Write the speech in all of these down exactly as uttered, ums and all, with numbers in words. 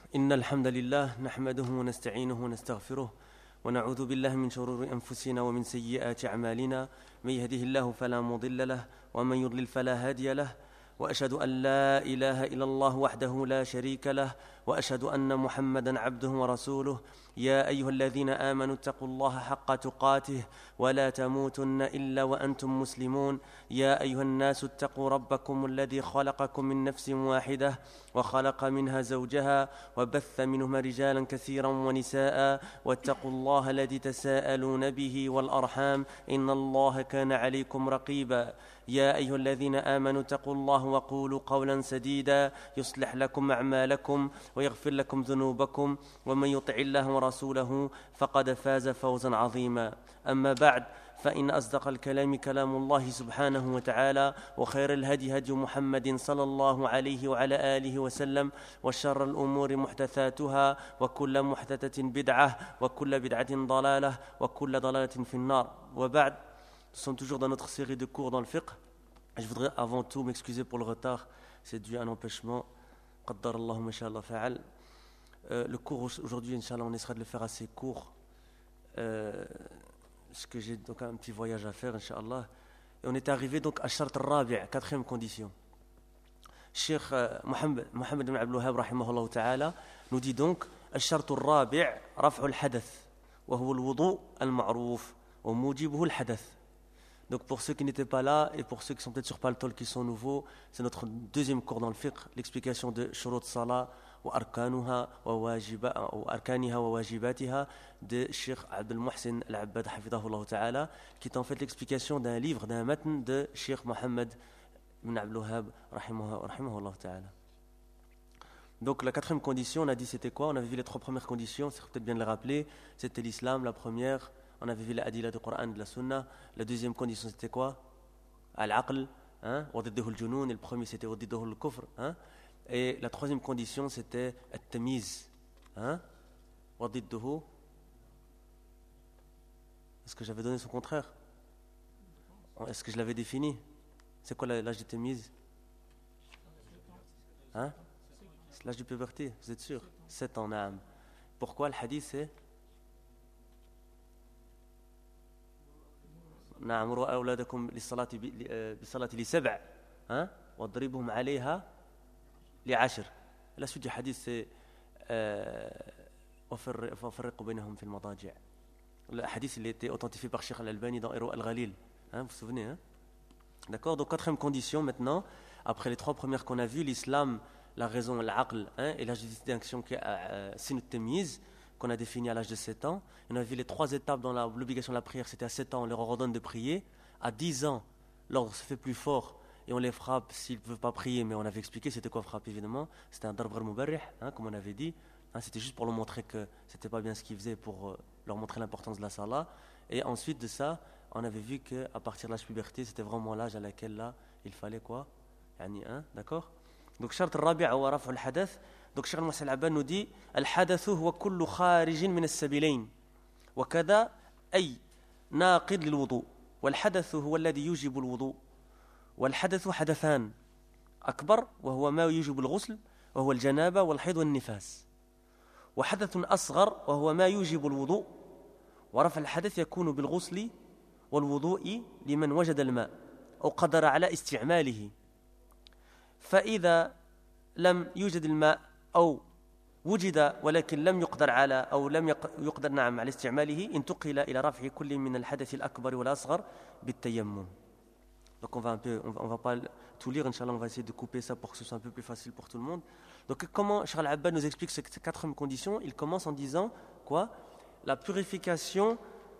إن الحمد لله نحمده ونستعينه ونستغفره ونعوذ بالله من شرور أنفسنا ومن سيئات أعمالنا من يهده الله فلا مضل له ومن يضلل فلا هادي له وأشهد أن لا إله إلا الله وحده لا شريك له وأشهد أن محمدًا عبده ورسوله يا أيها الذين آمنوا اتقوا الله حق تقاته ولا تموتن إلا وأنتم مسلمون يا أيها الناس اتقوا ربكم الذي خلقكم من نفس واحدة وخلق منها زوجها وبث منهما رجالا كثيرا ونساء واتقوا الله الذي تساءلون به والأرحام إن الله كان عليكم رقيبا يا أيها الذين آمنوا اتقوا الله وقولوا قولا سديدا يصلح لكم أعمالكم ويغفر لكم ذنوبكم ومن يطع الله ورسوله فقد فاز فوزا عظيما أما بعد فإن أصدق الكلام كلام الله سبحانه وتعالى وخير الهدي هدي محمد صلى الله عليه وعلى آله وسلم وشر الأمور محدثاتها وكل محدثة بدعة وكل بدعة ضلالة وكل ضلالة في النار وبعد. Nous sommes toujours dans notre série de cours dans le fiqh. Je voudrais avant tout m'excuser pour le retard, c'est dû à un empêchement. Qaddar Allahumma inshallah fa'al. Euh, le cours aujourd'hui, inshallah, on essaiera de le faire assez court. Euh, parce que j'ai donc un petit voyage à faire, inshallah. Et on est arrivé donc à Shart al-Rabi', quatrième condition. Cheikh euh, Mohamed, Mohamed ibn Abdul Wahhab, rahimahullah ta'ala, nous dit donc Shart al-Rabi' raf'u al-hadath, wa huwa al-wudu' al-ma'ruf, wa mujibuhu al-hadath. Donc pour ceux qui n'étaient pas là et pour ceux qui sont peut-être sur Paltol qui sont nouveaux, c'est notre deuxième cours dans le fiqh, l'explication de Shurut Salah wa Arkanuha wa wajiba wa Arkaniha wa wajibatiha de Cheikh Abdel Mohsen Al-Abbad hafidahullah ta'ala, qui est en fait l'explication d'un livre, d'un matn de Cheikh Mohamed ibn Abdul Wahhab rahimahullah ta'ala. Donc la quatrième condition, on a dit c'était quoi? On avait vu les trois premières conditions, c'est peut-être bien de les rappeler. C'était l'islam, la première. On avait vu la adila du Coran et de la Sunna. La deuxième condition, c'était quoi? Al-aql, hein? Wadidduhu al-junun. Et le premier, c'était wadidduhu al-kufr, hein? Et la troisième condition, c'était at-tamiz, hein? Wadidduhu. Est-ce que j'avais donné son contraire? Est-ce que je l'avais défini? C'est quoi l'âge de tamiz? Hein? C'est l'âge de puberté, vous êtes sûr? sept ans, naam. Pourquoi le hadith, c'est نعم مروا أولادكم للصلاة بالصلاة لسبع ها واضربهم عليها لعشر. La suite du hadith c'est وفرقوا بينهم في المضاجع. Le hadith il était authentifié par Cheikh Al-Albani dans Irwa Al-Ghalil. Hein, vous vous souvenez hein? D'accord. Donc quatrième condition maintenant, après les trois premières qu'on a vues, l'islam, la raison, l'aql, hein, et la distinction qui est euh, sin at-tamyiz, qu'on a défini à l'âge de sept ans. Et on a vu les trois étapes dans la, l'obligation de la prière. C'était à sept ans, on leur ordonne de prier. À dix ans, l'ordre se fait plus fort et on les frappe s'ils ne peuvent pas prier. Mais on avait expliqué c'était quoi frapper évidemment. C'était un darb ghayr mubarrih, hein, comme on avait dit. Hein, c'était juste pour leur montrer que c'était pas bien ce qu'ils faisaient, pour euh, leur montrer l'importance de la salat. Et ensuite de ça, on avait vu qu'à partir de l'âge de puberté, c'était vraiment l'âge à laquelle là, il fallait quoi yani, hein, d'accord. Donc, shart al-rabi' wa raf'u al-hadath. Donc Cheikh Mohsen Al-Abbad nous dit الحدث هو كل خارج من السبيلين وكذا أي ناقض للوضوء والحدث هو الذي يوجب الوضوء والحدث حدثان أكبر وهو ما يوجب الغسل وهو الجنابة والحيض والنفاس وحدث أصغر وهو ما يوجب الوضوء ورفع الحدث يكون بالغسل والوضوء لمن وجد الماء أو قدر على استعماله فإذا لم يوجد الماء أو وجد ولكن لم يقدر على أو لم يقدر نعم على استعماله انتقل إلى رفع كل من الحدث الأكبر والأصغر بالتيمم. Donc on va un peu, on va, on va pas tout lire, Inch'Allah, on va essayer de couper ça pour que ce soit un peu plus facile pour tout le monde. Donc comment Cheikh Al-Abbad nous explique ces quatrième condition? Il commence en disant quoi? La purification,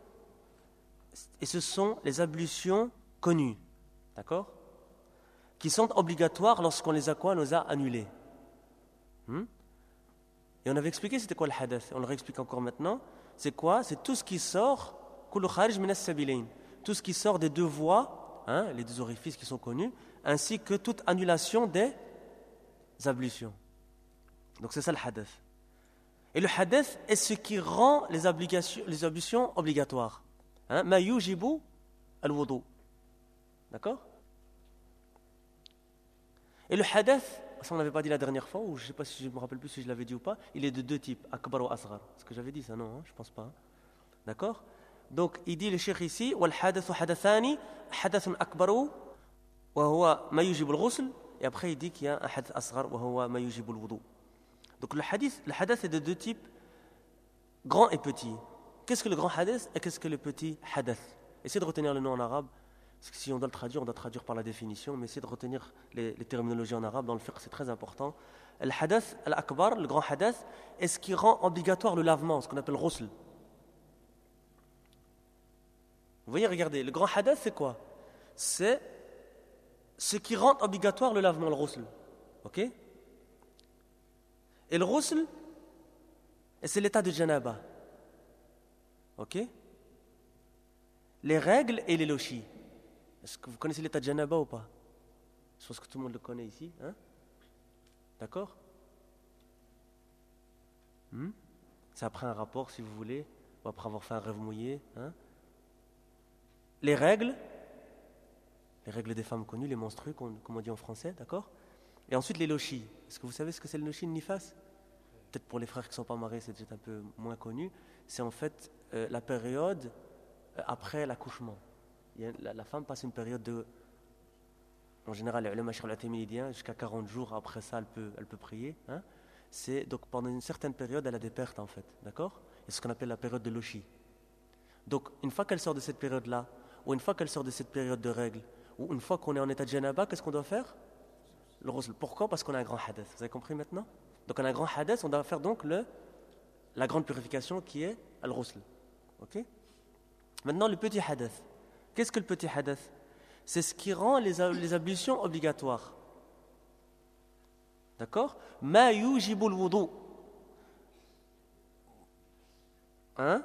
et ce sont les ablutions connues, d'accord? Qui sont obligatoires lorsqu'on les a quoi? On les a annulées. Hmm? Et on avait expliqué c'était quoi le hadath. On le réexplique encore maintenant. C'est quoi? C'est tout ce qui sort, kullu kharij min as-sabilayn, tout ce qui sort des deux voies, hein, les deux orifices qui sont connus, ainsi que toute annulation des ablutions. Donc c'est ça le hadath. Et le hadath est ce qui rend les obligations, les ablutions obligatoires. Hein, ma yujibu al-wudu. D'accord? Et le hadath ça on n'avait pas dit la dernière fois, ou je ne sais pas si je me rappelle plus si je l'avais dit ou pas, il est de deux types, akbar ou asghar. Est-ce que j'avais dit ça? Non, hein, je ne pense pas. Hein. D'accord? Donc il dit le cheikh ici, wal hadathu hadathani, hadathun akbaru, wa huwa ma yujibu al-ghusl, et après il dit qu'il y a un hadath asghar, wa huwa ma yujibu al-wudu. Donc le hadith, le hadath est de deux types, grand et petit. Qu'est-ce que le grand hadath et qu'est-ce que le petit hadath? Essayez de retenir le nom en arabe. Parce que si on doit le traduire, on doit traduire par la définition, mais essayez de retenir les, les terminologies en arabe. Dans le fiqh, c'est très important. Le hadath, al-akbar, le grand hadath, est ce qui rend obligatoire le lavement, ce qu'on appelle ghusl. Vous voyez, regardez, le grand hadath, c'est quoi? C'est ce qui rend obligatoire le lavement, le ghusl. Ok? Et le ghusl, c'est l'état de janaba. Ok? Les règles et les lochis. Est-ce que vous connaissez l'état de janaba ou pas? Je pense que tout le monde le connaît ici. Hein? D'accord? hmm? C'est après un rapport, si vous voulez, ou après avoir fait un rêve mouillé. Hein? Les règles, les règles des femmes connues, les menstrues, comme on dit en français, d'accord? Et ensuite les lochis. Est-ce que vous savez ce que c'est le lochi, le nifas? Peut-être pour les frères qui ne sont pas mariés, c'est peut-être un peu moins connu. C'est en fait euh, la période euh, après l'accouchement. La, la femme passe une période de, en général, les ulama al-Uthayminiyyin, jusqu'à quarante jours après ça, elle peut, elle peut prier. Hein. C'est, donc pendant une certaine période, elle a des pertes en fait, d'accord? C'est ce qu'on appelle la période de lochi. Donc une fois qu'elle sort de cette période-là, ou une fois qu'elle sort de cette période de règles, ou une fois qu'on est en état de janaba, qu'est-ce qu'on doit faire? Le ghusl. Pourquoi? Parce qu'on a un grand hadath. Vous avez compris maintenant? Donc on a un grand hadath, on doit faire donc le, la grande purification qui est al-ghusl. Ok? Maintenant le petit hadath. Qu'est-ce que le petit hadath? C'est ce qui rend les, les ablutions obligatoires. D'accord? Ma yujibul wudu. Hein?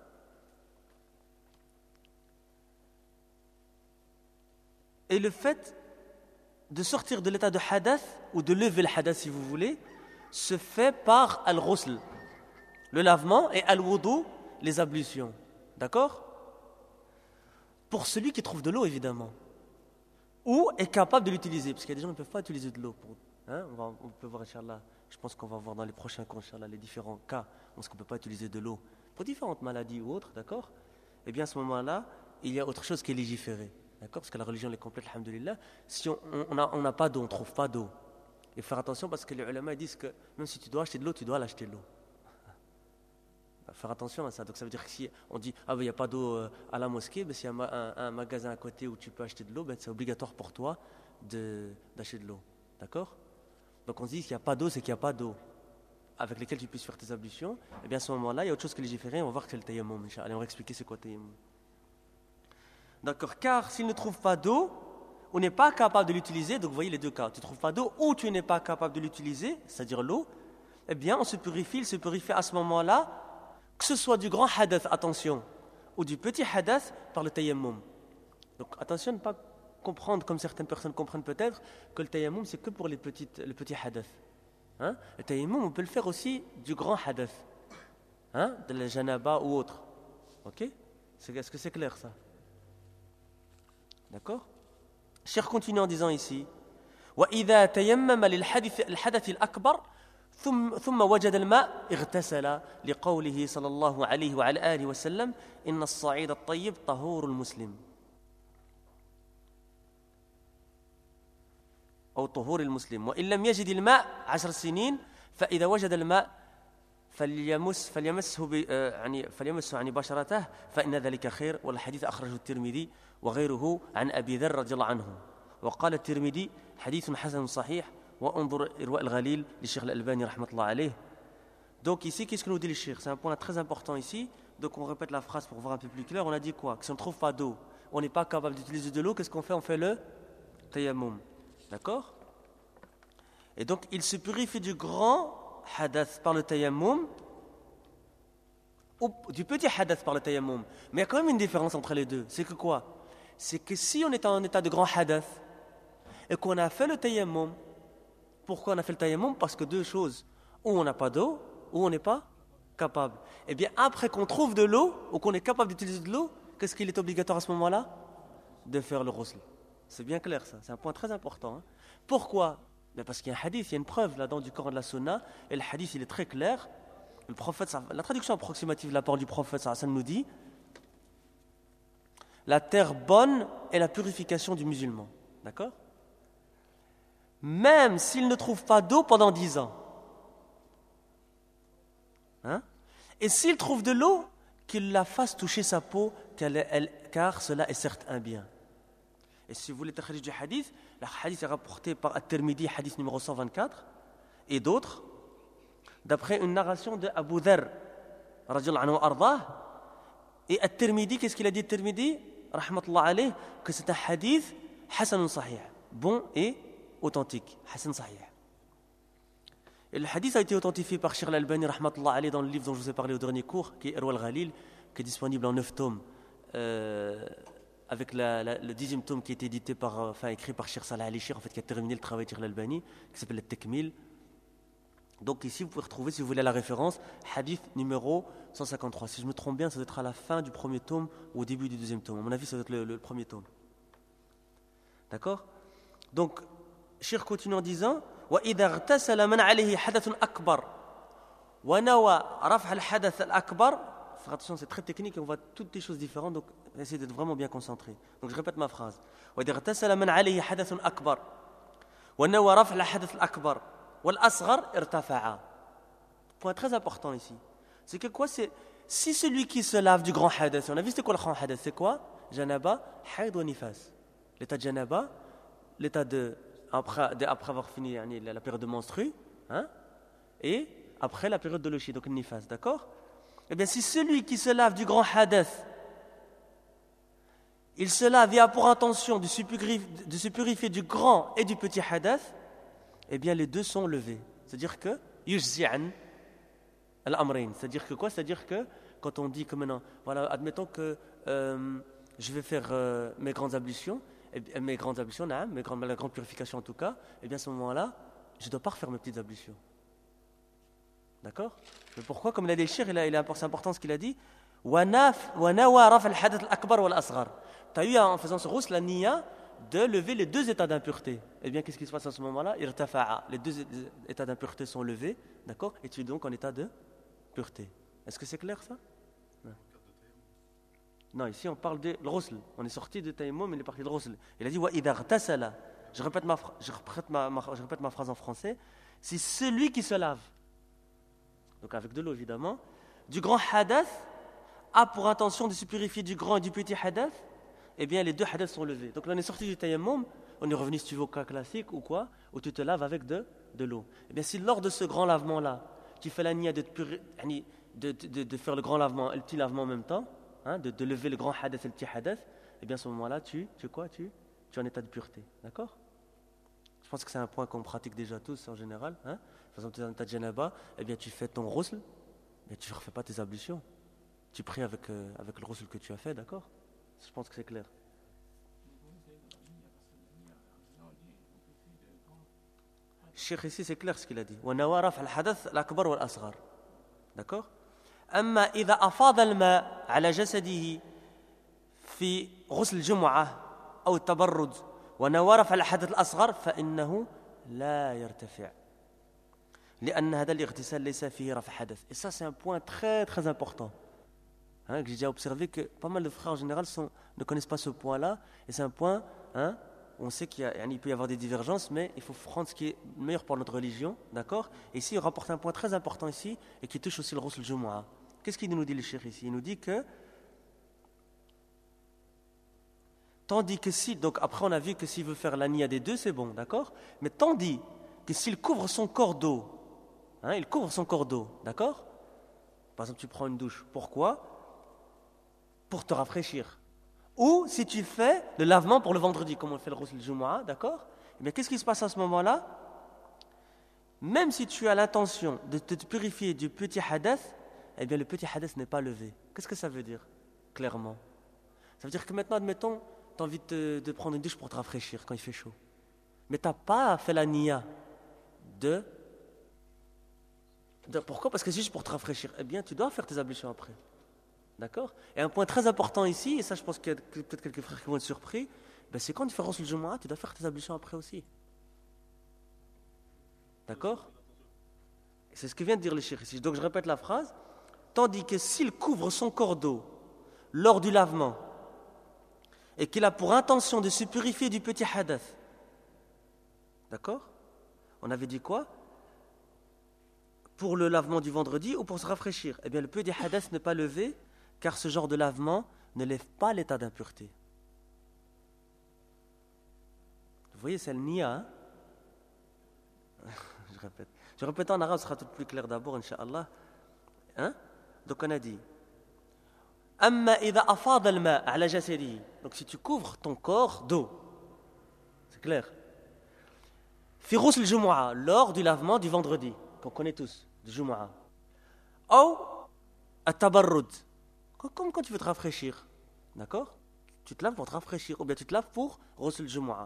Et le fait de sortir de l'état de hadath, ou de lever le hadath si vous voulez, se fait par al-ghusl, le lavement, et al-wudu, les ablutions. D'accord? Pour celui qui trouve de l'eau, évidemment, ou est capable de l'utiliser, parce qu'il y a des gens qui ne peuvent pas utiliser de l'eau. Pour, hein, on, va, on peut voir, Inch'Allah, je pense qu'on va voir dans les prochains cours, Inch'Allah, les différents cas où on ne peut pas utiliser de l'eau pour différentes maladies ou autres, d'accord? Et bien à ce moment-là, il y a autre chose qui est légiféré, d'accord? Parce que la religion est complète, alhamdoulilah. Si on n'a on on pas d'eau, on ne trouve pas d'eau, il faut faire attention parce que les ulama disent que même si tu dois acheter de l'eau, tu dois l'acheter de l'eau. Faire attention à ça. Donc ça veut dire que si on dit ah ben il n'y a pas d'eau à la mosquée, ben s'il y a un, un, un magasin à côté où tu peux acheter de l'eau, ben c'est obligatoire pour toi de, d'acheter de l'eau. D'accord? Donc on se dit qu'il n'y a pas d'eau, c'est qu'il n'y a pas d'eau avec lesquelles tu puisses faire tes ablutions. Et bien à ce moment-là, il y a autre chose que légiférer, on va voir que c'est le tayammum. Allez, on va expliquer c'est quoi le tayammum. D'accord? Car s'il ne trouve pas d'eau, on n'est pas capable de l'utiliser, donc vous voyez les deux cas, tu ne trouves pas d'eau ou tu n'es pas capable de l'utiliser, c'est-à-dire l'eau, eh bien on se purifie, il se purifie à ce moment-là, que ce soit du grand hadath, attention, ou du petit hadath par le tayammum. Donc attention à ne pas comprendre, comme certaines personnes comprennent peut-être, que le tayammum c'est que pour les petites, le petit hadath. Hein? Le tayammum, on peut le faire aussi du grand hadath, hein? De la janaba ou autre. Ok? c'est, Est-ce que c'est clair ça? D'accord? Cheikh continue en disant ici وَإِذَا تَيَمَّمَ لِلْحَدَثِ الْأَكْبَرِ ثم ثم وجد الماء اغتسل لقوله صلى الله عليه وعلى آله وسلم إن الصعيد الطيب طهور المسلم أو طهور المسلم وإن لم يجد الماء عشر سنين فإذا وجد الماء فليمس فليمسه يعني فليمسه عن بشرته فإن ذلك خير. والحديث أخرجه الترمذي وغيره عن أبي ذر رضي الله عنه وقال الترمذي حديث حسن صحيح وانظر إرواء الغليل للشيخ الألباني رحمة الله عليه. Donc ici, qu'est-ce que nous dit le cheikh? C'est un point très important ici. Donc on répète la phrase pour voir un peu plus clair. On a dit quoi? Que si on ne trouve pas d'eau, on n'est pas capable d'utiliser de l'eau, qu'est-ce qu'on fait? On fait le tayammum. D'accord? Et donc il se purifie du grand hadath par le tayammum ou du petit hadath par le tayammum. Mais il y a quand même une différence entre les deux. C'est que quoi? C'est que si on est en état de grand hadath et qu'on a fait le tayammum, pourquoi on a fait le tayammum? Parce que deux choses. Ou on n'a pas d'eau, ou on n'est pas capable. Et bien après qu'on trouve de l'eau, ou qu'on est capable d'utiliser de l'eau, qu'est-ce qu'il est obligatoire à ce moment-là? De faire le ghusl. C'est bien clair ça, c'est un point très important. Hein. Pourquoi? Mais parce qu'il y a un hadith, il y a une preuve là-dedans du Coran de la Sunna, et le hadith il est très clair. Le prophète, la traduction approximative de la parole du prophète ça nous dit la terre bonne est la purification du musulman. D'accord? Même s'il ne trouve pas d'eau pendant dix ans. Hein? Et s'il trouve de l'eau, qu'il la fasse toucher sa peau, qu'elle, elle, car cela est certes un bien. Et si vous voulez le du hadith, le hadith est rapporté par At-Tirmidhi, hadith numéro cent vingt-quatre, et d'autres, d'après une narration de Abu Dharr, radiyallahu anhu ardah. Et At-Tirmidhi, qu'est-ce qu'il a dit At-Tirmidhi, rahmatullah alayh, que c'est un hadith hasanun sahih, bon et authentique, hasan sahih. Et le hadith a été authentifié par Cheikh Al-Albani rahmatullah alayh dans le livre dont je vous ai parlé au dernier cours, qui est Irwa al-Ghalil, qui est disponible en neuf tomes, euh, avec la, la, le dixième tome qui a été édité par, enfin écrit par Cheikh Salah Ali-Shir, en fait, qui a terminé le travail de Cheikh Al-Albani, qui s'appelle le Tekmil. Donc ici, vous pouvez retrouver, si vous voulez la référence, hadith numéro cent cinquante-trois. Si je me trompe bien, ça doit être à la fin du premier tome ou au début du deuxième tome. À mon avis, ça doit être le, le premier tome. D'accord? Donc, Cheikh continue en disant وإذا اغتسل من عليه حدث أكبر ونوى رفع الحدث الأكبر. Faire attention, c'est très technique et on voit toutes des choses différentes, donc essayez d'être vraiment bien concentré. Donc je répète ma phrase. وإذا اغتسل من عليه حدث أكبر ونوى رفع الحدث الأكبر والأصغر ارتفع. Point très important ici. C'est que quoi? C'est si celui qui se lave du grand hadith, on a vu c'était quoi le grand hadith? C'est quoi? Janaba, haid ou nifas. L'état de janaba, l'état de Après, après avoir fini la période de menstru, hein, et après la période de l'oshi, donc le nifas, d'accord? Eh bien, si celui qui se lave du grand hadith, il se lave et a pour intention de se purifier, de se purifier du grand et du petit hadith, eh bien, les deux sont levés. C'est-à-dire que, yujzi'an al-amrayn. C'est-à-dire que quoi? C'est-à-dire que, quand on dit que maintenant, voilà, admettons que euh, je vais faire euh, mes grandes ablutions, Et mes grandes ablutions, mes grandes, la grande purification en tout cas, et bien à ce moment-là, je ne dois pas refaire mes petites ablutions. D'accord? Mais pourquoi? Comme il a dit le Cheikh, il a, il a, c'est important ce qu'il a dit. Tu as eu en faisant ce rousse la niya de lever les deux états d'impureté. Et bien qu'est-ce qui se passe à ce moment-là? Les deux états d'impureté sont levés, d'accord? Et tu es donc en état de pureté. Est-ce que c'est clair ça? Non. Non, ici on parle de l'ghusl. On est sorti de tayammum, il est parti de l'ghusl. Il a dit wa idha ghtasala. Je répète ma je répète ma, ma je répète ma phrase en français. C'est celui qui se lave. Donc avec de l'eau évidemment, du grand hadath a pour intention de se purifier du grand et du petit hadath. Eh bien les deux hadaths sont levés. Donc là on est sorti du tayammum, on est revenu si tu veux au cas classique ou quoi, où tu te laves avec de de l'eau. Eh bien si lors de ce grand lavement là, tu fais la niya de, de, de de faire le grand lavement et le petit lavement en même temps. Hein, de, de lever le grand hadith et le petit hadith, et bien à ce moment-là, tu, tu quoi tu, tu es en état de pureté. D'accord? Je pense que c'est un point qu'on pratique déjà tous en général. Hein? Par exemple, tu es en état de janaba, et bien tu fais ton ghusl, mais tu ne refais pas tes ablutions. Tu pries avec, euh, avec le ghusl que tu as fait, d'accord? Je pense que c'est clair. Cheikh ici, c'est clair ce qu'il a dit. D'accord? أما إذا أفاض الماء على جسده في غسل الجمعة أو التبرد ونوى رفع الحدث الأصغر فإنه لا يرتفع لأن هذا الاغتسال ليس فيه رفع حدث. Et ça c'est un point très très important, hein, que j'ai déjà observé que pas mal de frères en général sont, ne connaissent pas ce point-là, et c'est un point, hein, on sait qu'il y a, il peut y avoir des divergences, mais il faut prendre ce qui est meilleur pour notre religion, d'accord? Et ici il rapporte un point très important ici et qui touche aussi le ghusl al-jumu'ah. Qu'est-ce qu'il nous dit le cheikh ici? Il nous dit que tandis que si, donc après on a vu que s'il veut faire la niya des deux, c'est bon, d'accord? Mais tandis que s'il couvre son corps d'eau, hein, il couvre son corps d'eau, d'accord? Par exemple, tu prends une douche, pourquoi? Pour te rafraîchir. Ou si tu fais le lavement pour le vendredi, comme on fait le ghusl al-jumu'ah, d'accord? Eh bien, qu'est-ce qui se passe à ce moment-là? Même si tu as l'intention de te purifier du petit hadith, eh bien le petit hadith n'est pas levé. Qu'est-ce que ça veut dire, clairement? Ça veut dire que maintenant, admettons, tu as envie de, de prendre une douche pour te rafraîchir quand il fait chaud. Mais tu n'as pas fait la niya de, de... Pourquoi? Parce que c'est juste pour te rafraîchir. Eh bien, tu dois faire tes ablutions après. D'accord? Et un point très important ici, et ça je pense qu'il y a peut-être quelques frères qui vont être surpris, ben c'est quand tu fais ghusl al-jumu'ah, tu dois faire tes ablutions après aussi. D'accord? C'est ce que vient de dire le cheikh ici. Donc je répète la phrase. Tandis que s'il couvre son corps d'eau lors du lavement et qu'il a pour intention de se purifier du petit hadath, d'accord? On avait dit quoi? Pour le lavement du vendredi ou pour se rafraîchir? Eh bien, le petit hadath n'est pas levé car ce genre de lavement ne lève pas l'état d'impureté. Vous voyez, c'est le niya. Hein? Je répète. Je répète en arabe, ce sera tout plus clair d'abord, Inch'Allah. Hein? Donc on a dit Amma idha afada al-ma' ala jasadihi. Donc si tu couvres ton corps d'eau, c'est clair. Fi ghusl al-jumu'ah, lors du lavement du vendredi, qu'on connaît tous, du jumu'ah. Ou at-tabarrud, comme quand tu veux te rafraîchir. D'accord? Tu te laves pour te rafraîchir, ou bien tu te laves pour ghusl al-jumu'ah.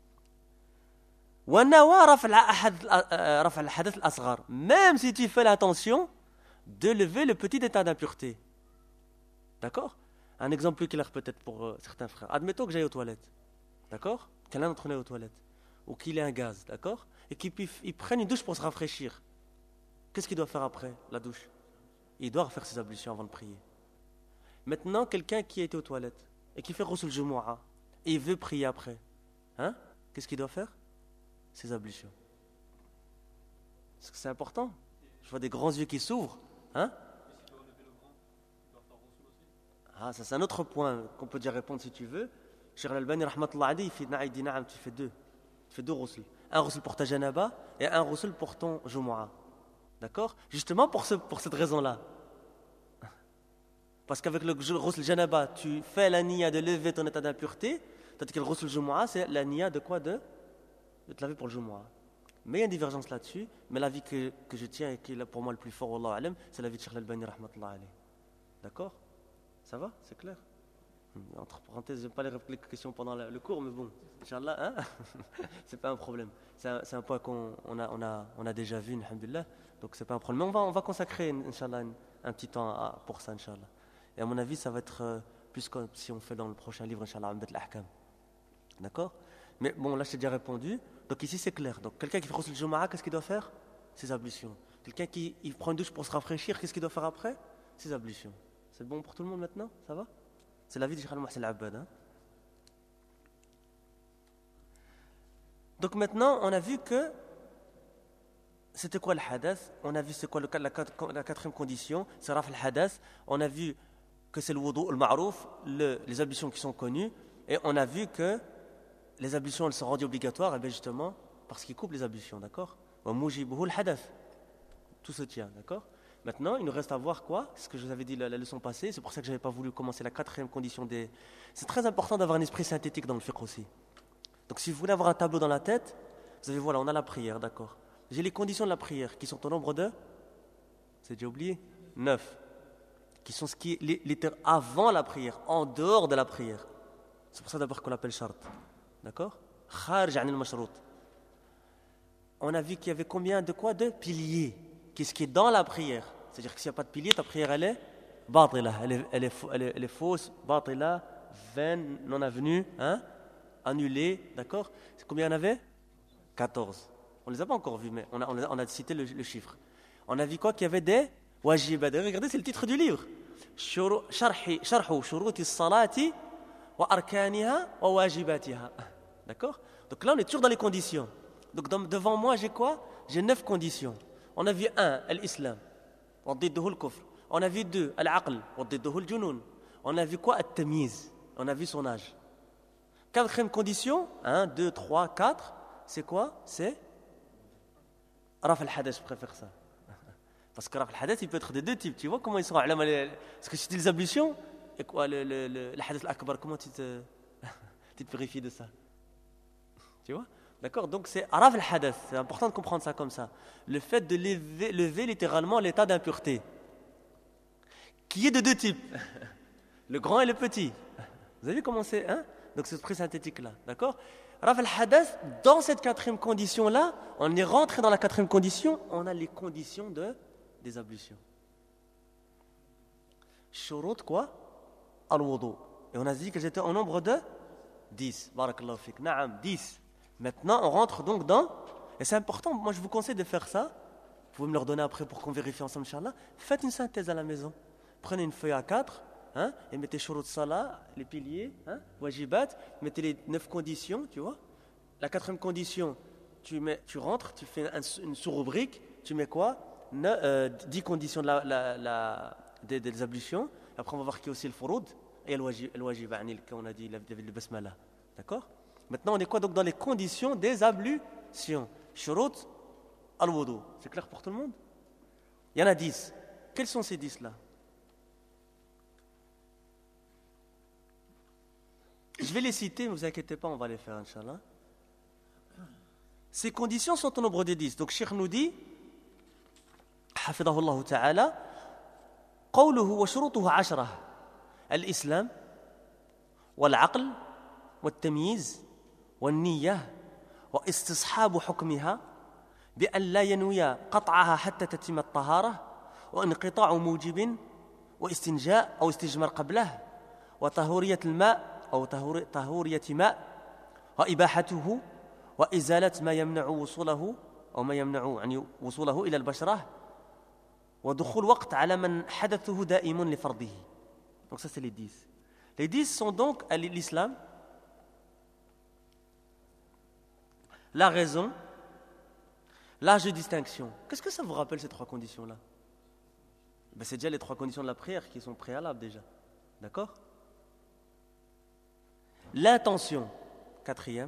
Wa nawa raf' al-hadath al-asghar, même si tu fais l'intention de lever le petit état d'impureté. D'accord? Un exemple plus clair peut-être pour euh, certains frères. Admettons que j'aille aux toilettes. D'accord? Que l'un d'entre nous est aux toilettes. Ou qu'il ait un gaz. D'accord? Et qu'il il prenne une douche pour se rafraîchir. Qu'est-ce qu'il doit faire après la douche? Il doit refaire ses ablutions avant de prier. Maintenant, quelqu'un qui a été aux toilettes et qui fait ghusl al-jumu'ah et il veut prier après. Hein? Qu'est-ce qu'il doit faire? Ses ablutions. Est-ce que c'est important? Je vois des grands yeux qui s'ouvrent. Hein? Ah, ça c'est un autre point qu'on peut déjà répondre si tu veux. Cheikh Al-Albani, rahmatullah alayhi, il dit na'am, tu fais deux. Tu fais deux ghusl. Un ghusl pour ta janaba et un ghusl pour ton jumu'ah. D'accord? Justement pour, ce, pour cette raison-là. Parce qu'avec le ghusl janaba, tu fais la niya de lever ton état d'impureté, tandis que le ghusl jumu'ah, c'est la niya de quoi? De, de te laver pour le jumu'ah. Mais il y a une divergence là-dessus, mais l'avis que, que je tiens et qui est pour moi le plus fort, wallahu alam, c'est l'avis de Cheikh Al-Albani, rahmatullah alayhi. D'accord? Ça va? C'est clair? Entre parenthèses, je n'ai pas les questions pendant le cours, mais bon, Inch'Allah, hein? C'est pas un problème. C'est un, c'est un point qu'on on a, on a, on a déjà vu, alhamdulillah, donc c'est pas un problème. Mais on va, on va consacrer, Inch'Allah, un, un petit temps à, pour ça, Inch'Allah. Et à mon avis, ça va être euh, plus comme si on fait dans le prochain livre, Inch'Allah, Amdat al-Ahkam. D'accord? Mais bon, là, je t'ai déjà répondu. Donc ici, c'est clair. Donc quelqu'un qui fait ghusl al-jumu'ah, qu'est-ce qu'il doit faire? Ses ablutions. Quelqu'un qui il prend une douche pour se rafraîchir, qu'est-ce qu'il doit faire après? Ses ablutions. C'est bon pour tout le monde maintenant? Ça va? C'est l'avis de Cheikh Al-Muhsin Al-Abbad. Hein? Donc maintenant, on a vu que c'était quoi le hadath? On a vu c'est quoi le, la, la quatrième condition, c'est raf al-hadath. On a vu que c'est le wudu al-ma'rouf, le, les ablutions qui sont connues. Et on a vu que les ablutions, elles sont rendues obligatoires, et bien justement, parce qu'ils coupent les ablutions, d'accord? Wa mujibuhu al-hadath. Tout se tient, d'accord? Maintenant, il nous reste à voir quoi? Ce que je vous avais dit la, la leçon passée, c'est pour ça que je n'avais pas voulu commencer la quatrième condition des... C'est très important d'avoir un esprit synthétique dans le fiqh aussi. Donc si vous voulez avoir un tableau dans la tête, vous avez, voilà, on a la prière, d'accord? J'ai les conditions de la prière, qui sont au nombre de... C'est déjà oublié? Neuf. Qui sont ce qui est l'état avant la prière, en dehors de la prière. C'est pour ça d'abord qu'on l'appelle shart. D'accord? Kharj an al-mashrout. On a vu qu'il y avait combien de quoi? De piliers. Qu'est-ce qui est dans la prière? C'est-à-dire que s'il n'y a pas de pilier, ta prière elle est batila, elle est, elle est, elle est, elle est fausse, batila, vaine, non avenue, hein? Annulée, d'accord? C'est combien on avait? quatorze. On ne les a pas encore vus, mais on a, on a, on a cité le, le chiffre. On a vu quoi? Qu'il y avait des wajibat. Regardez, c'est le titre du livre. Sharhu shuruti salati wa arkaniha wa wajibatiha. D'accord? Donc là, on est toujours dans les conditions. Donc dans, devant moi, j'ai quoi? J'ai neuf conditions. On a vu un, l'islam. On a vu deux, al-aql. On a vu quoi? At-tamyiz. On a vu son âge. Quatrième condition, un, deux, trois, quatre, c'est quoi? C'est raf al-hadath, je préfère ça. Parce que raf al-hadath, il peut être de deux types. Tu vois comment ils sont ulama? Parce que si tu les ablutions, et quoi, le, le, le, le hadath al-akbar, comment tu te, tu te purifies de ça? Tu vois? D'accord? Donc c'est raf al-hadath. C'est important de comprendre ça comme ça. Le fait de lever, lever littéralement l'état d'impureté. Qui est de deux types. Le grand et le petit. Vous avez vu comment c'est, hein? Donc c'est ce prix synthétique là. D'accord? Raf al-hadath, dans cette quatrième condition là, on est rentré dans la quatrième condition, on a les conditions de, des ablutions. Shurut quoi? Al-wudu. Et on a dit qu'elles étaient au nombre de dix. Barakallahu fik. Naam, dix. Maintenant, on rentre donc dans Et c'est important, moi je vous conseille de faire ça. Vous pouvez me le donner après pour qu'on vérifie ensemble, Inch'Allah. Faites une synthèse à la maison. Prenez une feuille A quatre, hein, et mettez shurut salah, les piliers, hein, wajibat, mettez les neuf conditions, tu vois. La quatrième condition, tu, mets, tu rentres, tu fais un, une sous-rubrique, tu mets quoi ne, euh, dix conditions de la, la, la, des, des ablutions. Après, on va voir qu'il y a aussi le furud et le wajib, qu'on a dit, le basmala. D'accord? Maintenant, on est quoi donc dans les conditions des ablutions? Shurut al-wudu. C'est clair pour tout le monde? Il y en a dix. Quels sont ces dix-là? Je vais les citer, ne vous inquiétez pas, on va les faire, Inch'Allah. Ces conditions sont au nombre de dix. Donc, Cheikh nous dit, حفظه الله تعالى, قوله وشروطه عشرة الإسلام والعقل والتمييز والنية واستصحاب حكمها بأن لا ينوي قطعها حتى تتم الطهارة وانقطاع موجب واستنجاء أو استجمار قبله وطهورية الماء أو طهورية ماء وإباحته وإزالة ما يمنع وصوله أو ما يمنع يعني وصوله إلى البشرة ودخول وقت على من حدثه دائم لفرضه. Donc ça c'est les dix. Les dix sont donc l'islam, la raison, l'âge de distinction. Qu'est-ce que ça vous rappelle ces trois conditions-là? Ben, c'est déjà les trois conditions de la prière qui sont préalables déjà. D'accord? L'intention, quatrième.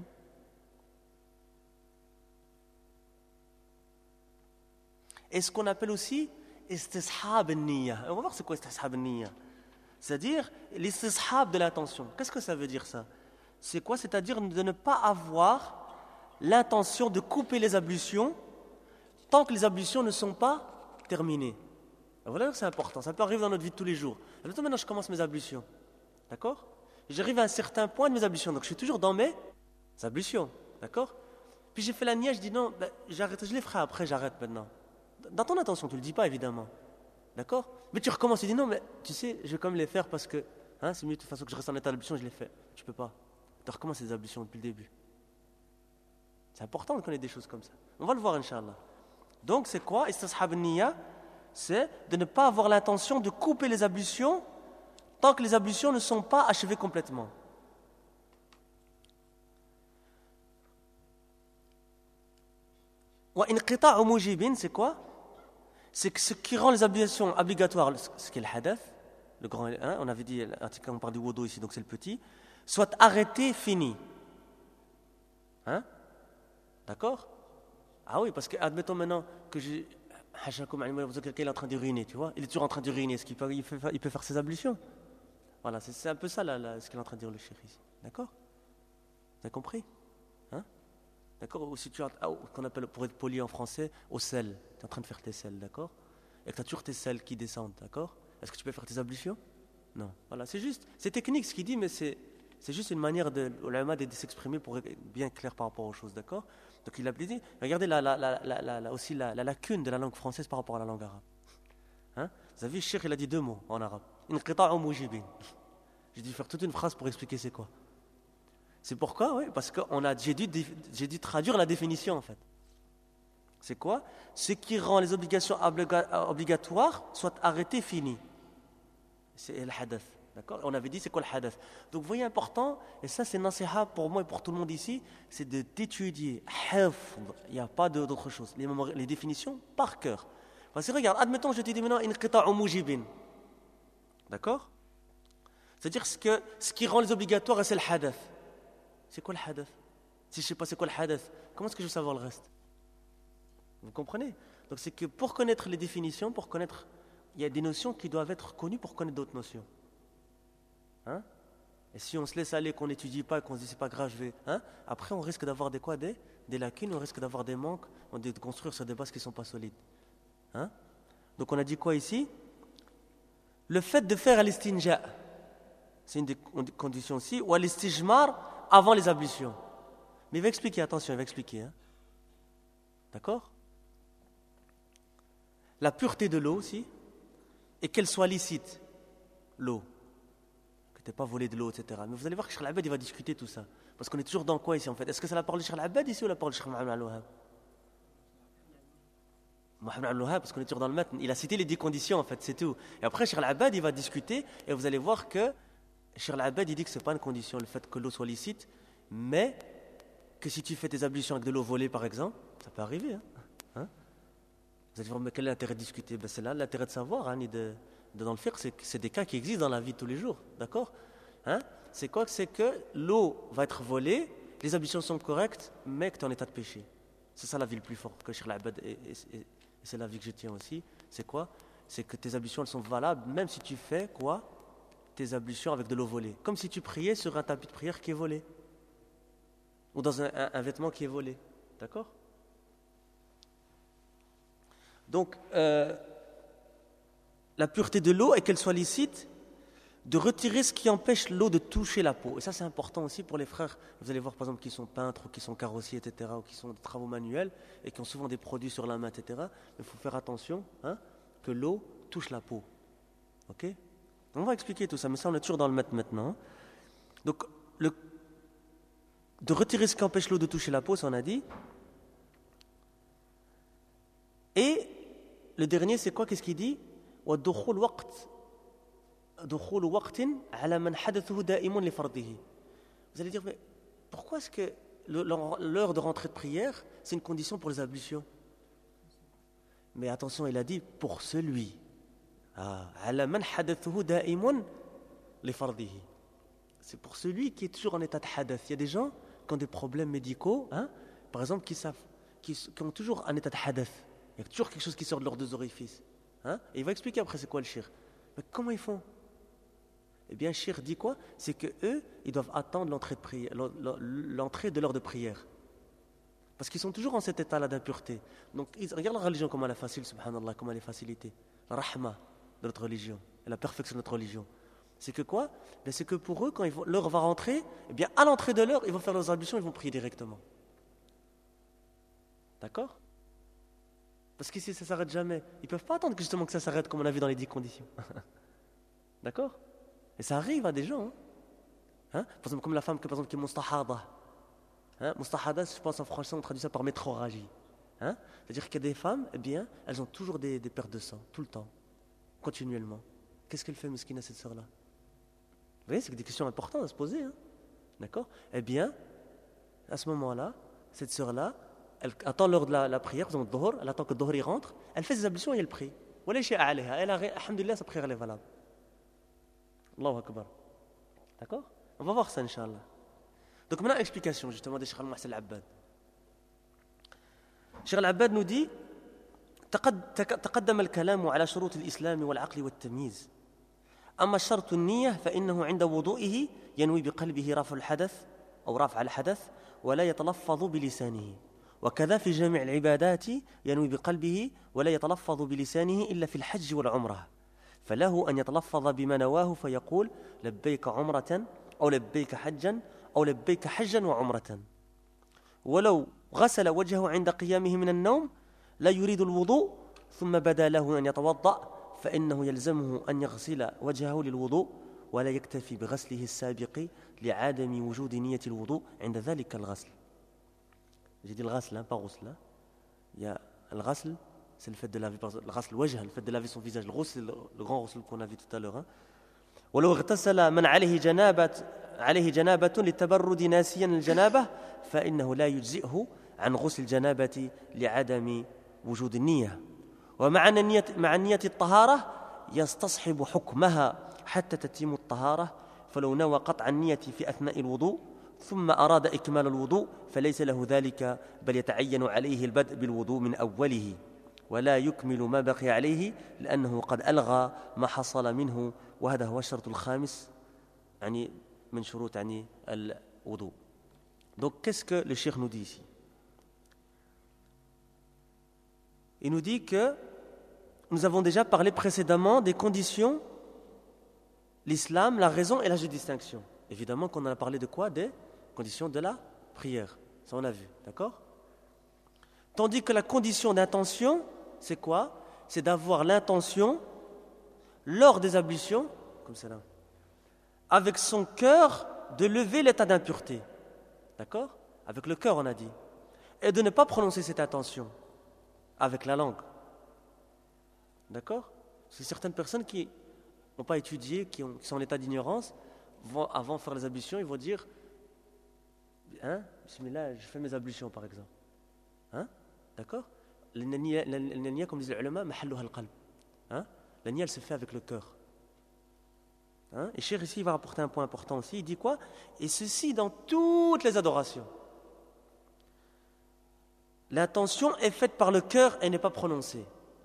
Et ce qu'on appelle aussi istishab al-niyya. On va voir c'est quoi istishab al-niyya. C'est-à-dire l'istishab de l'intention. Qu'est-ce que ça veut dire ça? C'est quoi? C'est-à-dire de ne pas avoir l'intention de couper les ablutions tant que les ablutions ne sont pas terminées. Voilà, c'est important. Ça peut arriver dans notre vie de tous les jours. Maintenant, je commence mes ablutions. D'accord? J'arrive à un certain point de mes ablutions. Donc, je suis toujours dans mes ablutions. D'accord? Puis j'ai fait la niya, je dis non, ben, j'arrête, je les ferai après, j'arrête maintenant. Dans ton intention, tu ne le dis pas évidemment. D'accord? Mais tu recommences, tu dis non, mais tu sais, je vais quand même les faire parce que hein, c'est mieux de toute façon que je reste en état d'ablution, je les fais. Tu peux pas. Tu recommences les ablutions depuis le début. C'est important de connaître des choses comme ça. On va le voir, Inch'Allah. Donc, c'est quoi? Istishab al-niyya, c'est de ne pas avoir l'intention de couper les ablutions tant que les ablutions ne sont pas achevées complètement. Wa inqita'u mujibin, c'est quoi? C'est que ce qui rend les ablutions obligatoires, ce qui est le hadath, le grand, hein, on avait dit, quand on parle du wudu ici, donc c'est le petit, soit arrêté, fini. Hein? D'accord? Ah oui, parce que admettons maintenant que j'ai. Quelqu'un est en train d'uriner, tu vois, il est toujours en train d'uriner, est-ce qu'il peut, il peut, il peut faire ses ablutions? Voilà, c'est, c'est un peu ça là, là, ce qu'il est en train de dire le cheikh ici. D'accord? Vous avez compris? Hein? D'accord? Ou si tu as, ah, qu'on appelle pour être poli en français, au sel, tu es en train de faire tes sels, d'accord? Et que tu as toujours tes sels qui descendent, d'accord? Est-ce que tu peux faire tes ablutions? Non. Voilà, c'est juste, c'est technique ce qu'il dit, mais c'est, c'est juste une manière de, l'ulama de s'exprimer pour être bien clair par rapport aux choses, d'accord? Donc il a dit, regardez la, la, la, la, la, aussi la, la lacune de la langue française par rapport à la langue arabe. Hein? Vous avez vu, le cheikh, il a dit deux mots en arabe. Inqita'u mujibin. J'ai dû faire toute une phrase pour expliquer c'est quoi. C'est pourquoi, oui, parce que on a, j'ai, dû, j'ai dû traduire la définition en fait. C'est quoi? Ce qui rend les obligations obliga- obligatoires soit arrêtées, finies. C'est le hadath. D'accord? On avait dit c'est quoi le hadath. Donc vous voyez, important, et ça c'est nasiha pour moi et pour tout le monde ici, c'est de, d'étudier. Hafd, il n'y a pas de, d'autre chose. Les, les définitions par cœur. Parce que regarde, admettons, je te dis maintenant inqita'u mujibin. D'accord? C'est-à-dire ce, que, ce qui rend les obligatoires, c'est le hadath. C'est quoi le hadath? Si je ne sais pas c'est quoi le hadath, comment est-ce que je vais savoir le reste? Vous comprenez? Donc c'est que pour connaître les définitions, pour connaître, il y a des notions qui doivent être connues pour connaître d'autres notions. Hein? Et si on se laisse aller, qu'on n'étudie pas, qu'on se dit c'est pas grave, je vais, hein? Après on risque d'avoir des quoi, des, des lacunes, on risque d'avoir des manques, on de construire sur des bases qui ne sont pas solides. Hein? Donc on a dit quoi ici? Le fait de faire l'istinja, c'est une des conditions aussi, ou l'istijmar avant les ablutions. Mais il va expliquer, attention, il va expliquer. Hein? D'accord? La pureté de l'eau aussi, et qu'elle soit licite, l'eau. Que tu n'aies pas volé de l'eau, et cetera. Mais vous allez voir que Cheikh Al-Abad, il va discuter tout ça. Parce qu'on est toujours dans quoi ici en fait? Est-ce que c'est la parole de Cheikh Al-Abad ici ou la parole de Cheikh Mohamed Al-Wahhab? Mohamed Al-Wahhab, parce qu'on est toujours dans le matin, il a cité les dix conditions en fait, c'est tout. Et après, Cheikh Al-Abbad, il va discuter et vous allez voir que Cheikh Al-Abbad, il dit que ce n'est pas une condition, le fait que l'eau soit licite, mais que si tu fais tes ablutions avec de l'eau volée par exemple, ça peut arriver. Hein, hein vous allez voir, mais quel est l'intérêt de discuter? Ben, c'est là l'intérêt de savoir, hein, de, de, dans le fiqh, c'est, c'est des cas qui existent dans la vie de tous les jours, d'accord, hein? C'est quoi? C'est que l'eau va être volée, les ablutions sont correctes, mais que tu es en état de péché. C'est ça la vie le plus fort que Cheikh Al-Abbad, et, et, et, et c'est la vie que je tiens aussi. C'est quoi? C'est que tes ablutions elles sont valables, même si tu fais quoi? Tes ablutions avec de l'eau volée. Comme si tu priais sur un tapis de prière qui est volé. Ou dans un, un, un vêtement qui est volé. D'accord? Donc, euh, la pureté de l'eau et qu'elle soit licite, de retirer ce qui empêche l'eau de toucher la peau. Et ça, c'est important aussi pour les frères. Vous allez voir, par exemple, qui sont peintres, ou qui sont carrossiers, et cetera, ou qui sont de travaux manuels, et qui ont souvent des produits sur la main, et cetera. Il faut faire attention hein, que l'eau touche la peau. Ok? On va expliquer tout ça, mais ça, on est toujours dans le maître maintenant. Donc, le, de retirer ce qui empêche l'eau de toucher la peau, ça on a dit. Et le dernier, c'est quoi? Qu'est-ce qu'il dit? وَالدُّخُولُ وَقْتٍ دخول وقت على من حدثه دائم لفرضه. Vous allez dire, mais pourquoi est-ce que l'heure de rentrée de prière, c'est une condition pour les ablutions? Mais attention, il a dit pour celui. على من حدثه دائم لفرضه. C'est pour celui qui est toujours en état de hadath. Il y a des gens qui ont des problèmes médicaux, hein, par exemple, qui, savent, qui, qui ont toujours un état de hadath. Il y a toujours quelque chose qui sort de leurs deux orifices. Hein, et il va expliquer après c'est quoi le shir. Mais comment ils font? Eh bien, Shir dit quoi? C'est que eux, ils doivent attendre l'entrée de prière, l'entrée de l'heure de prière, parce qu'ils sont toujours en cet état-là d'impureté. Donc, ils, regarde la religion comment elle est facile, subhanallah, comment elle est facilitée. La rahma de notre religion, et la perfection de notre religion. C'est que quoi? Ben, c'est que pour eux, quand vont, l'heure va rentrer, eh bien, à l'entrée de l'heure, ils vont faire leurs ablutions, ils vont prier directement. D'accord? Parce qu'ici, ça ne s'arrête jamais. Ils ne peuvent pas attendre que justement que ça s'arrête, comme on a vu dans les dix conditions. D'accord? Et ça arrive à des gens. Hein? Hein? Par exemple, comme la femme que, par exemple, qui est mustahada. Hein? Mustahada, je pense en français, on traduit ça par métrorragie. Hein? C'est-à-dire qu'il y a des femmes, eh bien, elles ont toujours des, des pertes de sang, tout le temps, continuellement. Qu'est-ce qu'elle fait, mesquine, à cette sœur-là? Vous voyez, c'est des questions importantes à se poser. Hein? D'accord? Eh bien, à ce moment-là, cette sœur-là, elle attend l'heure de la, la prière, par exemple, dhuhr, elle attend que le dhuhr y rentre, elle fait ses ablutions et elle prie. Elle a, alhamdulillah, sa prière elle est valable. Allahu Akbar. D'accord? On va voir ça, Inch'Allah. Donc maintenant, explication justement de Cheikh Al-Muhsin Al-Abbad. Cheikh Al-Abbad nous dit تقدم الكلام على شروط الإسلام والعقل والتمييز. أما الشرط النية فإنه عند وضوئه ينوي بقلبه رفع الحدث أو رفع الحدث ولا يتلفظ بلسانه. وكذا في جميع العبادات ينوي بقلبه ولا يتلفظ بلسانه إلا في الحج والعمرة. فله أن يتلفظ بما نواه فيقول لبيك عمرة أو لبيك حجا أو لبيك حجا وعمرة. ولو غسل وجهه عند قيامه من النوم لا يريد الوضوء ثم بدا له أن يتوضأ فإنه يلزمه أن يغسل وجهه للوضوء ولا يكتفي بغسله السابق لعدم وجود نية الوضوء عند ذلك الغسل. J'ai dit le ghasl, hein, pas ghusl. Hein. Il y a le ghasl, c'est le fait de laver, le ghasl wajh, le fait de laver son visage. Le ghusl, c'est le, le grand ghusl qu'on a vu tout à l'heure. Hein. ولو اغتسل من عليه جنابة عليه جنابة للتبرد ناسيا الجنابة فإنه لا يجزئه عن غسل الجنابة لعدم وجود النية. ومع النية مع النية الطهارة يستصحب حكمها حتى تتم الطهارة فلو نوى قطع النية في أثناء الوضوء ثم أراد إكمال الوضوء فليس له ذلك بل يتعين عليه البدء بالوضوء من أوله ولا يكمل ما بقي عليه لأنه قد ألغى ما حصل منه وهذا هو الشرط الخامس يعني من شروط يعني الوضوء. Donc qu'est-ce que le cheikh nous dit ici? Il nous dit que nous avons déjà parlé précédemment des conditions, l'islam, la raison et l'âge de distinction. Évidemment qu'on en a parlé de quoi? Des conditions de la prière. Ça on a vu, d'accord? Tandis que la condition d'intention, c'est quoi? C'est d'avoir l'intention, lors des ablutions, comme cela, avec son cœur, de lever l'état d'impureté. D'accord? Avec le cœur, on a dit. Et de ne pas prononcer cette intention avec la langue. D'accord? C'est certaines personnes qui n'ont pas étudié, qui, ont, qui sont en état d'ignorance, vont, avant de faire les ablutions, ils vont dire hein, bismillah, je fais mes ablutions par exemple. Hein? D'accord? La niya, comme disent les ulama, mahalluha al-qalb. Hein? La niya, elle se fait avec le cœur. Hein? Et Cheikh ici, il va rapporter un point important aussi. Il dit quoi? Et ceci dans toutes les adorations. L'intention est faite par le cœur et n'est pas prononcée.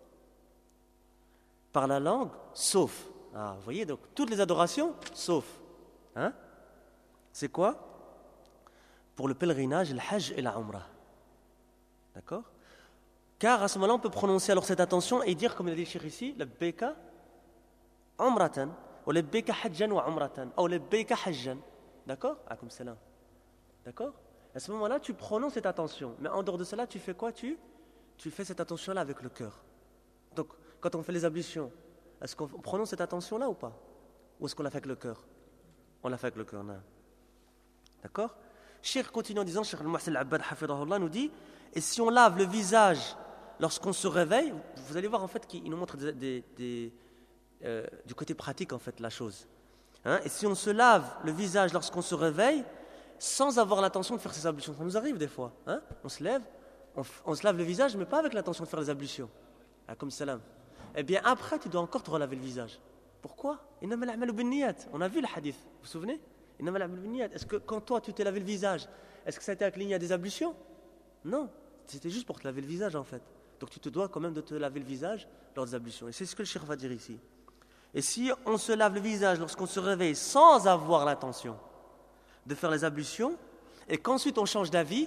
Par la langue, sauf. Ah, vous voyez, donc toutes les adorations, sauf. Hein? C'est quoi? Pour le pèlerinage, le hajj et la umrah. D'accord? Car à ce moment-là, on peut prononcer alors cette intention et dire, comme il a dit le Cheikh ici, labbayka umratan, ou labbayka hajjan wa umratan, ou labbayka hajjan. D'accord? Alaykoum salam. D'accord? À ce moment-là, tu prononces cette intention. Mais en dehors de cela, tu fais quoi? Tu, tu fais cette intention-là avec le cœur. Donc, quand on fait les ablutions, est-ce qu'on prononce cette intention-là ou pas? Ou est-ce qu'on l'a fait avec le cœur? On l'a fait avec le cœur, non. D'accord? Cheikh continue en disant, Cheikh al-Muhsin al-Abbad hafidahullah nous dit, et si on lave le visage lorsqu'on se réveille, vous allez voir en fait qu'il nous montre des, des, des, euh, du côté pratique en fait la chose. Hein? Et si on se lave le visage lorsqu'on se réveille, sans avoir l'intention de faire ses ablutions, ça nous arrive des fois. Hein? On se lève, on, on se lave le visage, mais pas avec l'intention de faire les ablutions. Ah, comme salam. Eh bien après, tu dois encore te relaver le visage. Pourquoi? On a vu le hadith, vous vous souvenez? Est-ce que quand toi tu t'es lavé le visage, est-ce que ça a été avec ligne à des ablutions? Non, c'était juste pour te laver le visage en fait. Donc tu te dois quand même de te laver le visage lors des ablutions. Et c'est ce que le cheikh va dire ici. Et si on se lave le visage lorsqu'on se réveille sans avoir l'intention de faire les ablutions, et qu'ensuite on change d'avis,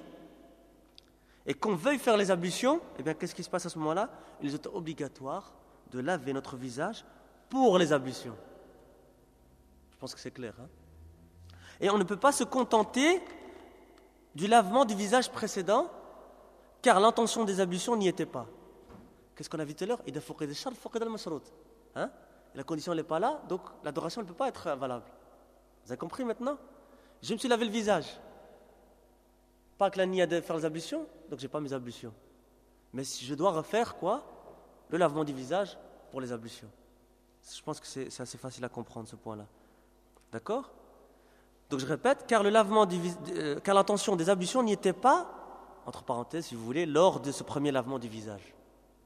et qu'on veuille faire les ablutions, eh bien qu'est-ce qui se passe à ce moment-là? Il est obligatoire de laver notre visage pour les ablutions. Je pense que c'est clair. Hein? Et on ne peut pas se contenter du lavement du visage précédent, car l'intention des ablutions n'y était pas. Qu'est-ce qu'on a vu tout à l'heure? Hein? La condition n'est pas là, donc l'adoration ne peut pas être valable. Vous avez compris maintenant? Je me suis lavé le visage. Pas que la niya de faire les ablutions, donc j'ai pas mes ablutions. Mais si je dois refaire quoi? Le lavement du visage pour les ablutions. Je pense que c'est, c'est assez facile à comprendre ce point-là. D'accord? Donc je répète, car le lavement du, euh, car l'intention des ablutions n'y était pas, entre parenthèses si vous voulez, lors de ce premier lavement du visage.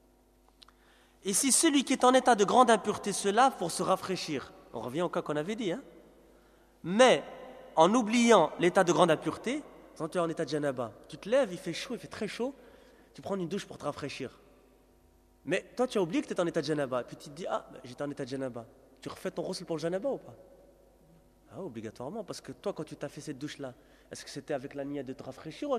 Et si celui qui est en état de grande impureté se lave pour se rafraîchir, on revient au cas qu'on avait dit, hein? Mais en oubliant l'état de grande impureté, quand tu es en état de janaba, tu te lèves, il fait chaud, il fait très chaud, tu prends une douche pour te rafraîchir. Mais toi tu as oublié que tu es en état de janaba, puis tu te dis, ah, ben, j'étais en état de janaba. Tu refais ton ghusl pour le janaba ou pas? Ah, obligatoirement, parce que toi quand tu t'as fait cette douche-là, est-ce que c'était avec la niya de te rafraîchir ou